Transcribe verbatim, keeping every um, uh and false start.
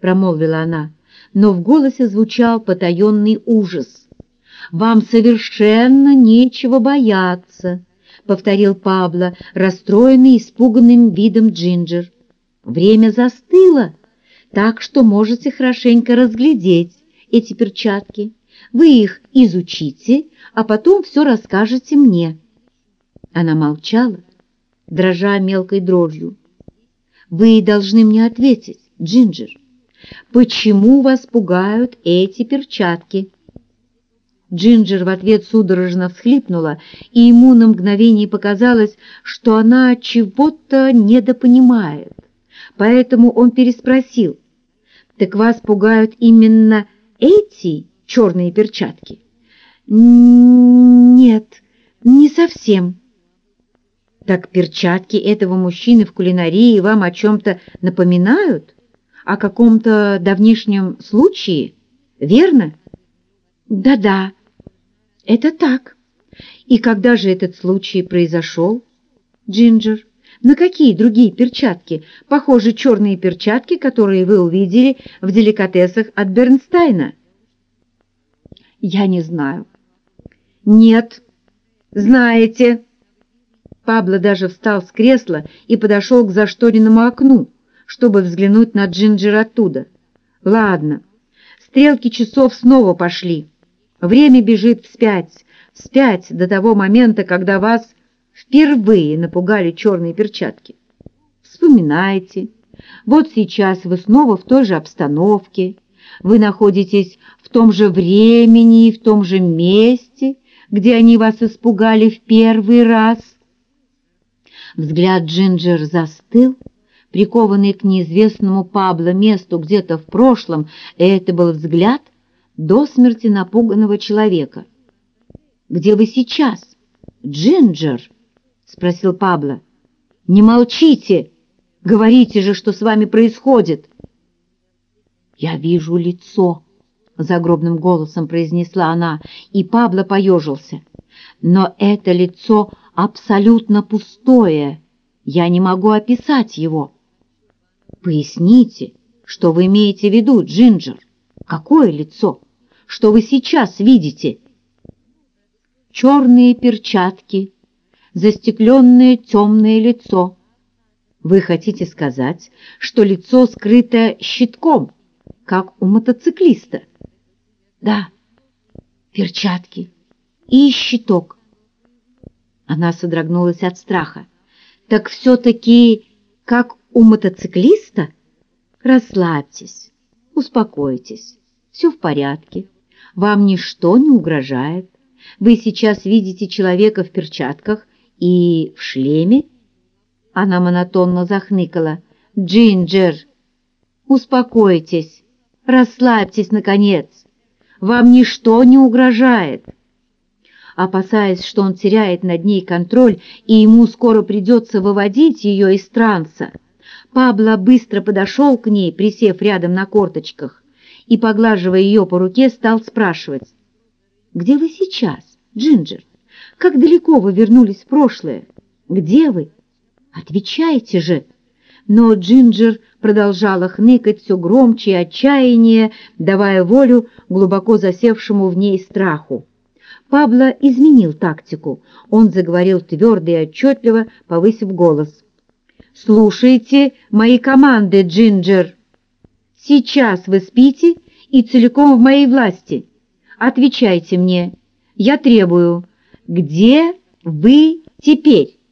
промолвила она, но в голосе звучал потаенный ужас. «Вам совершенно нечего бояться», — повторил Пабло, расстроенный испуганным видом Джинджер. «Время застыло, так что можете хорошенько разглядеть эти перчатки. Вы их изучите, а потом все расскажете мне». Она молчала, дрожа мелкой дрожью. «Вы должны мне ответить, Джинджер, почему вас пугают эти перчатки?» Джинджер в ответ судорожно всхлипнула, и ему на мгновение показалось, что она чего-то недопонимает. Поэтому он переспросил: «Так вас пугают именно эти черные перчатки?» «Нет, не совсем». «Так перчатки этого мужчины в кулинарии вам о чем-то напоминают? О каком-то давнишнем случае, верно?» «Да-да, это так. И когда же этот случай произошел, Джинджер? На какие другие перчатки похожи черные перчатки, которые вы увидели в деликатесах от Бернстайна?» «Я не знаю». «Нет, знаете». Пабло даже встал с кресла и подошел к зашторенному окну, чтобы взглянуть на Джинджер оттуда. «Ладно, стрелки часов снова пошли. Время бежит вспять, вспять до того момента, когда вас впервые напугали черные перчатки. Вспоминайте. Вот сейчас вы снова в той же обстановке. Вы находитесь в том же времени и в том же месте, где они вас испугали в первый раз». Взгляд Джинджер застыл, прикованный к неизвестному Пабло месту где-то в прошлом, и это был взгляд до смерти напуганного человека. «Где вы сейчас, Джинджер?» — спросил Пабло. «Не молчите! Говорите же, что с вами происходит!» «Я вижу лицо», — загробным голосом произнесла она, и Пабло поежился. «Но это лицо абсолютно пустое. Я не могу описать его». «Поясните, что вы имеете в виду, Джинджер? Какое лицо? Что вы сейчас видите?» «Черные перчатки, застекленное темное лицо». «Вы хотите сказать, что лицо скрыто щитком, как у мотоциклиста?» «Да, перчатки и щиток». Она содрогнулась от страха. «Так все-таки как у мотоциклиста?» «Расслабьтесь, успокойтесь, все в порядке, вам ничто не угрожает. Вы сейчас видите человека в перчатках и в шлеме». Она монотонно захныкала. «Джинджер, успокойтесь, расслабьтесь, наконец, вам ничто не угрожает». Опасаясь, что он теряет над ней контроль и ему скоро придется выводить ее из транса, Пабло быстро подошел к ней, присев рядом на корточках, и, поглаживая ее по руке, стал спрашивать: «Где вы сейчас, Джинджер? Как далеко вы вернулись в прошлое? Где вы? Отвечайте же!» Но Джинджер продолжала хныкать все громче и отчаяннее, давая волю глубоко засевшему в ней страху. Пабло изменил тактику. Он заговорил твердо и отчетливо, повысив голос. «Слушайте мои команды, Джинджер. Сейчас вы спите и целиком в моей власти. Отвечайте мне. Я требую, где вы теперь?»